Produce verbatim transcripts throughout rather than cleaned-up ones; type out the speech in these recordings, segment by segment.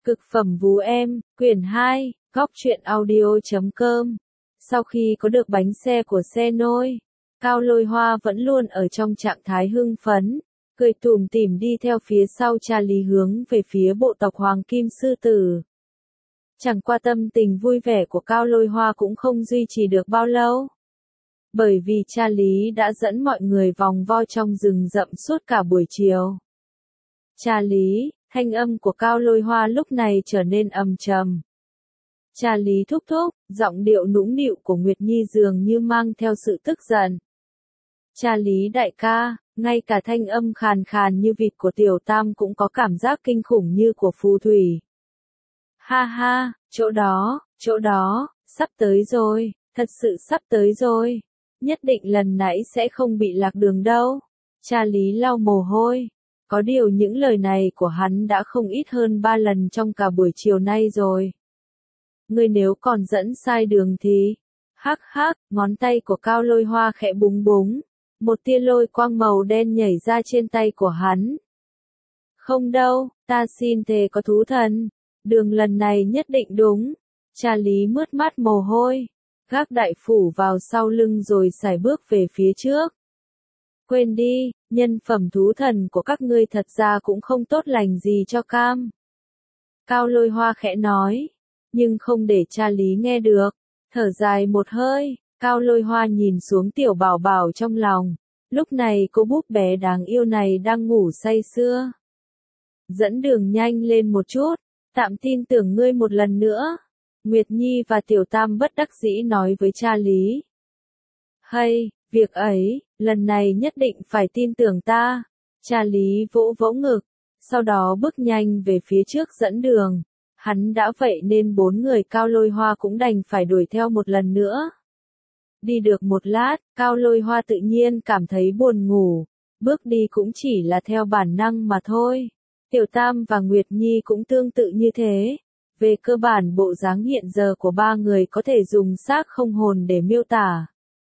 Cực phẩm vú em, quyển hai, góc truyện audio chấm com. Sau khi có được bánh xe của xe nôi, Cao Lôi Hoa vẫn luôn ở trong trạng thái hưng phấn, cười tủm tỉm đi theo phía sau cha Lý hướng về phía bộ tộc Hoàng Kim Sư Tử. Chẳng qua tâm tình vui vẻ của Cao Lôi Hoa cũng không duy trì được bao lâu. Bởi vì cha Lý đã dẫn mọi người vòng vo trong rừng rậm suốt cả buổi chiều. Cha Lý, thanh âm của Cao Lôi Hoa lúc này trở nên ầm trầm. Cha Lý thúc thúc, giọng điệu nũng nịu của Nguyệt Nhi dường như mang theo sự tức giận. Cha Lý đại ca, ngay cả thanh âm khàn khàn như vịt của Tiểu Tam cũng có cảm giác kinh khủng như của phù thủy. Ha ha, chỗ đó, chỗ đó, sắp tới rồi, thật sự sắp tới rồi. Nhất định lần nãy sẽ không bị lạc đường đâu. Cha Lý lau mồ hôi. Có điều những lời này của hắn đã không ít hơn ba lần trong cả buổi chiều nay rồi. Ngươi nếu còn dẫn sai đường thì... Hắc hắc, ngón tay của Cao Lôi Hoa khẽ búng búng. Một tia lôi quang màu đen nhảy ra trên tay của hắn. Không đâu, ta xin thề có thú thần. Đường lần này nhất định đúng. Cha Lý mướt mắt mồ hôi. Gác đại phủ vào sau lưng rồi sải bước về phía trước. Quên đi, nhân phẩm thú thần của các ngươi thật ra cũng không tốt lành gì cho cam. Cao Lôi Hoa khẽ nói, nhưng không để cha Lý nghe được. Thở dài một hơi, Cao Lôi Hoa nhìn xuống tiểu bảo bảo trong lòng. Lúc này cô búp bé đáng yêu này đang ngủ say sưa. Dẫn đường nhanh lên một chút, tạm tin tưởng ngươi một lần nữa. Nguyệt Nhi và Tiểu Tam bất đắc dĩ nói với cha Lý. Hay, việc ấy, lần này nhất định phải tin tưởng ta. Cha Lý vỗ vỗ ngực, sau đó bước nhanh về phía trước dẫn đường. Hắn đã vậy nên bốn người Cao Lôi Hoa cũng đành phải đuổi theo một lần nữa. Đi được một lát, Cao Lôi Hoa tự nhiên cảm thấy buồn ngủ. Bước đi cũng chỉ là theo bản năng mà thôi. Tiểu Tam và Nguyệt Nhi cũng tương tự như thế. Về cơ bản bộ dáng hiện giờ của ba người có thể dùng xác không hồn để miêu tả.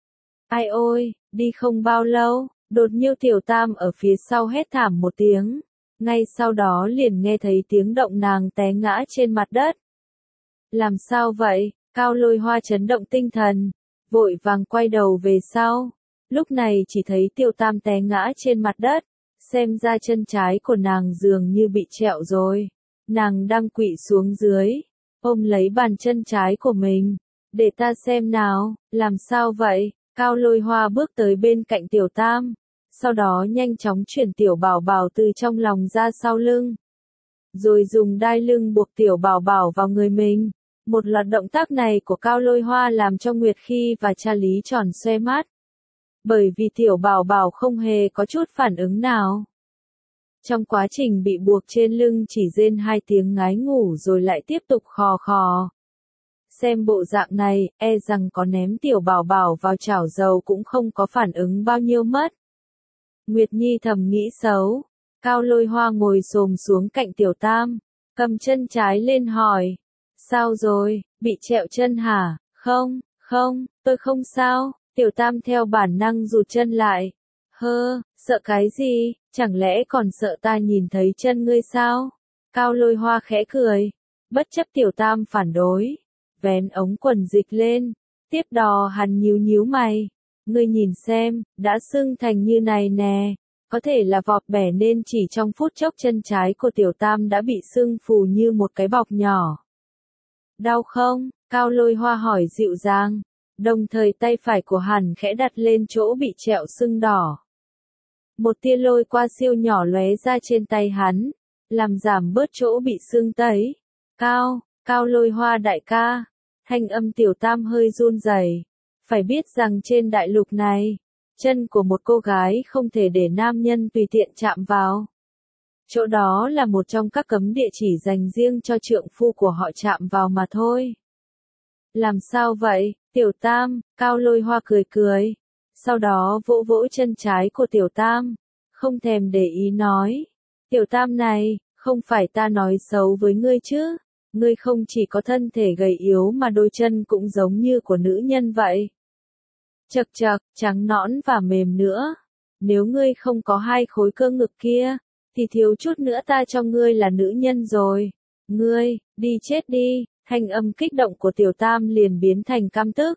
Ai ôi, đi không bao lâu, đột nhiên Tiểu Tam ở phía sau hét thảm một tiếng. Ngay sau đó liền nghe thấy tiếng động nàng té ngã trên mặt đất. Làm sao vậy? Cao Lôi Hoa chấn động tinh thần, vội vàng quay đầu về sau. Lúc này chỉ thấy Tiểu Tam té ngã trên mặt đất, xem ra chân trái của nàng dường như bị trẹo rồi. Nàng đang quỵ xuống dưới, ôm lấy bàn chân trái của mình. Để ta xem nào, làm sao vậy? Cao Lôi Hoa bước tới bên cạnh Tiểu Tam, sau đó nhanh chóng chuyển Tiểu Bảo Bảo từ trong lòng ra sau lưng. Rồi dùng đai lưng buộc Tiểu Bảo Bảo vào người mình. Một loạt động tác này của Cao Lôi Hoa làm cho Nguyệt Khi và cha Lý tròn xoe mắt. Bởi vì Tiểu Bảo Bảo không hề có chút phản ứng nào. Trong quá trình bị buộc trên lưng chỉ rên hai tiếng ngái ngủ rồi lại tiếp tục khò khò. Xem bộ dạng này, e rằng có ném Tiểu Bảo Bảo vào chảo dầu cũng không có phản ứng bao nhiêu mất. Nguyệt Nhi thầm nghĩ xấu. Cao Lôi Hoa ngồi xổm xuống cạnh Tiểu Tam, cầm chân trái lên hỏi. Sao rồi, bị trẹo chân hả? Không, không, tôi không sao. Tiểu Tam theo bản năng rụt chân lại. Hơ, sợ cái gì, chẳng lẽ còn sợ ta nhìn thấy chân ngươi sao? Cao Lôi Hoa khẽ cười, bất chấp Tiểu Tam phản đối, vén ống quần dịch lên, tiếp đó hắn nhíu nhíu mày. Ngươi nhìn xem, đã sưng thành như này nè, có thể là vọt bẻ nên chỉ trong phút chốc chân trái của Tiểu Tam đã bị sưng phù như một cái bọc nhỏ. Đau không? Cao Lôi Hoa hỏi dịu dàng, đồng thời tay phải của hắn khẽ đặt lên chỗ bị trẹo sưng đỏ. Một tia lôi qua siêu nhỏ lóe ra trên tay hắn, làm giảm bớt chỗ bị sưng tấy. Cao, Cao Lôi Hoa đại ca, thanh âm Tiểu Tam hơi run rẩy. Phải biết rằng trên đại lục này, chân của một cô gái không thể để nam nhân tùy tiện chạm vào. Chỗ đó là một trong các cấm địa chỉ dành riêng cho trượng phu của họ chạm vào mà thôi. Làm sao vậy, Tiểu Tam? Cao Lôi Hoa cười cười. Sau đó vỗ vỗ chân trái của Tiểu Tam, không thèm để ý nói. Tiểu Tam này, không phải ta nói xấu với ngươi chứ. Ngươi không chỉ có thân thể gầy yếu mà đôi chân cũng giống như của nữ nhân vậy. Chật chật, trắng nõn và mềm nữa. Nếu ngươi không có hai khối cơ ngực kia, thì thiếu chút nữa ta cho ngươi là nữ nhân rồi. Ngươi, đi chết đi, thanh âm kích động của Tiểu Tam liền biến thành căm tức.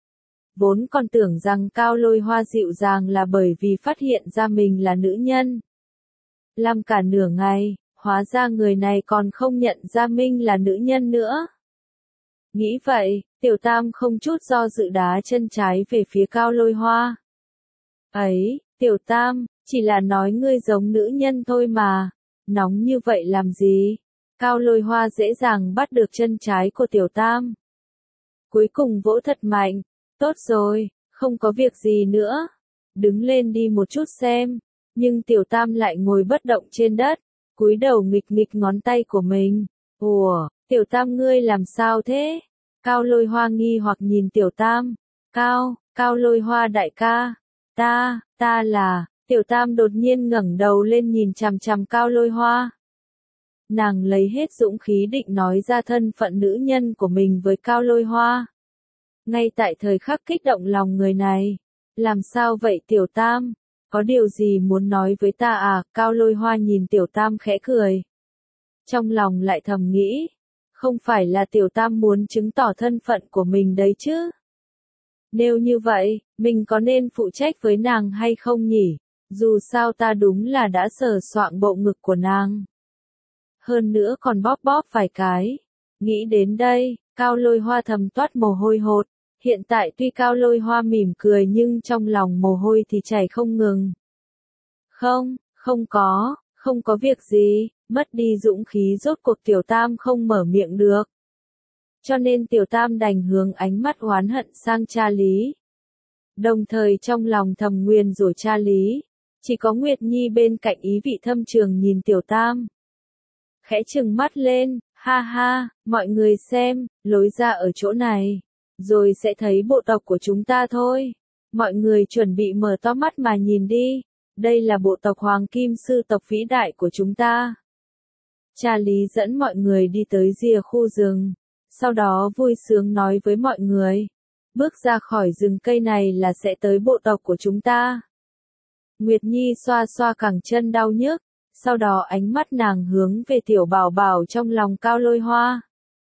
Vốn còn tưởng rằng Cao Lôi Hoa dịu dàng là bởi vì phát hiện ra mình là nữ nhân. Làm cả nửa ngày, hóa ra người này còn không nhận ra mình là nữ nhân nữa. Nghĩ vậy, Tiểu Tam không chút do dự đá chân trái về phía Cao Lôi Hoa. Ấy, Tiểu Tam, chỉ là nói ngươi giống nữ nhân thôi mà, nóng như vậy làm gì? Cao Lôi Hoa dễ dàng bắt được chân trái của Tiểu Tam. Cuối cùng vỗ thật mạnh, tốt rồi, không có việc gì nữa, đứng lên đi một chút xem, nhưng Tiểu Tam lại ngồi bất động trên đất, cúi đầu nghịch nghịch ngón tay của mình. Ủa, Tiểu Tam ngươi làm sao thế? Cao Lôi Hoa nghi hoặc nhìn Tiểu Tam. Cao, Cao Lôi Hoa đại ca, ta, ta là, Tiểu Tam đột nhiên ngẩng đầu lên nhìn chằm chằm Cao Lôi Hoa. Nàng lấy hết dũng khí định nói ra thân phận nữ nhân của mình với Cao Lôi Hoa. Ngay tại thời khắc kích động lòng người này. Làm sao vậy Tiểu Tam? Có điều gì muốn nói với ta à? Cao Lôi Hoa nhìn Tiểu Tam khẽ cười. Trong lòng lại thầm nghĩ. Không phải là Tiểu Tam muốn chứng tỏ thân phận của mình đấy chứ? Nếu như vậy, mình có nên phụ trách với nàng hay không nhỉ? Dù sao ta đúng là đã sờ soạng bộ ngực của nàng. Hơn nữa còn bóp bóp vài cái. Nghĩ đến đây, Cao Lôi Hoa thầm toát mồ hôi hột. Hiện tại tuy Cao Lôi Hoa mỉm cười nhưng trong lòng mồ hôi thì chảy không ngừng. Không, không có, không có việc gì, mất đi dũng khí rốt cuộc Tiểu Tam không mở miệng được. Cho nên Tiểu Tam đành hướng ánh mắt oán hận sang cha Lý. Đồng thời trong lòng thầm nguyền rủa cha Lý. Chỉ có Nguyệt Nhi bên cạnh ý vị thâm trường nhìn Tiểu Tam. Khẽ trừng mắt lên, ha ha, mọi người xem, lối ra ở chỗ này. Rồi sẽ thấy bộ tộc của chúng ta thôi. Mọi người chuẩn bị mở to mắt mà nhìn đi. Đây là bộ tộc Hoàng Kim Sư tộc vĩ đại của chúng ta. Cha Lý dẫn mọi người đi tới rìa khu rừng. Sau đó vui sướng nói với mọi người. Bước ra khỏi rừng cây này là sẽ tới bộ tộc của chúng ta. Nguyệt Nhi xoa xoa cẳng chân đau nhức. Sau đó ánh mắt nàng hướng về tiểu bảo bảo trong lòng Cao Lôi Hoa.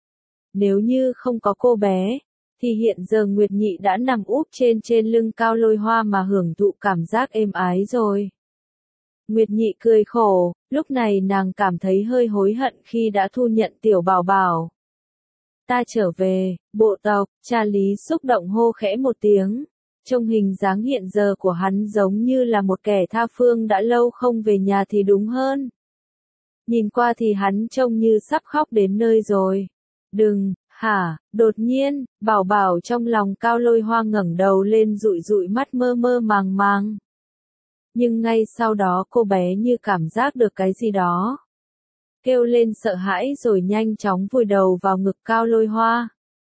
Nếu như không có cô bé, thì hiện giờ Nguyệt Nhị đã nằm úp trên trên lưng Cao Lôi Hoa mà hưởng thụ cảm giác êm ái rồi. Nguyệt Nhị cười khổ, lúc này nàng cảm thấy hơi hối hận khi đã thu nhận tiểu bảo bảo. Ta trở về, bộ tộc, cha Lý xúc động hô khẽ một tiếng. Trong hình dáng hiện giờ của hắn giống như là một kẻ tha phương đã lâu không về nhà thì đúng hơn. Nhìn qua thì hắn trông như sắp khóc đến nơi rồi. Đừng, hả, đột nhiên, bảo bảo trong lòng Cao Lôi Hoa ngẩng đầu lên dụi dụi mắt mơ mơ màng màng. Nhưng ngay sau đó cô bé như cảm giác được cái gì đó. Kêu lên sợ hãi rồi nhanh chóng vùi đầu vào ngực Cao Lôi Hoa.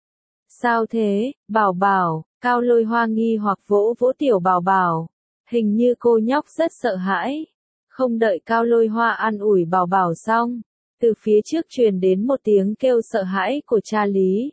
Sao thế, bảo bảo, Cao Lôi Hoa nghi hoặc vỗ vỗ tiểu bảo bảo. Hình như cô nhóc rất sợ hãi. Không đợi Cao Lôi Hoa an ủi bảo bảo xong. Từ phía trước truyền đến một tiếng kêu sợ hãi của cha Lý.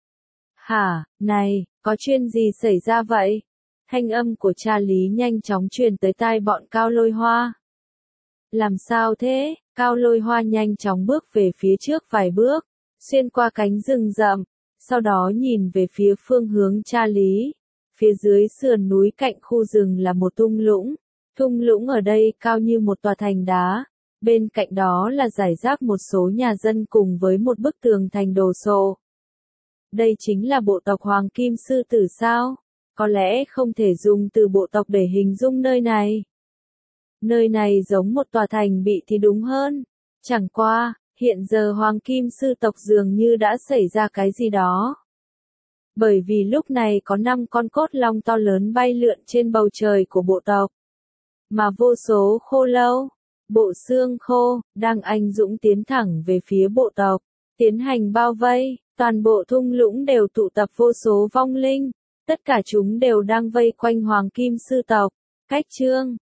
Hả, này, có chuyện gì xảy ra vậy? Thanh âm của cha Lý nhanh chóng truyền tới tai bọn Cao Lôi Hoa. Làm sao thế? Cao Lôi Hoa nhanh chóng bước về phía trước vài bước, xuyên qua cánh rừng rậm, sau đó nhìn về phía phương hướng cha Lý. Phía dưới sườn núi cạnh khu rừng là một thung lũng. Thung lũng ở đây cao như một tòa thành đá. Bên cạnh đó là rải rác một số nhà dân cùng với một bức tường thành đồ sộ. Đây chính là bộ tộc Hoàng Kim Sư Tử sao? Có lẽ không thể dùng từ bộ tộc để hình dung nơi này. Nơi này giống một tòa thành bị thì đúng hơn. Chẳng qua, hiện giờ Hoàng Kim Sư tộc dường như đã xảy ra cái gì đó. Bởi vì lúc này có năm con cốt long to lớn bay lượn trên bầu trời của bộ tộc. Mà vô số khô lâu, bộ xương khô, đang anh dũng tiến thẳng về phía bộ tộc, tiến hành bao vây, toàn bộ thung lũng đều tụ tập vô số vong linh, tất cả chúng đều đang vây quanh Hoàng Kim Sư tộc. Cách chương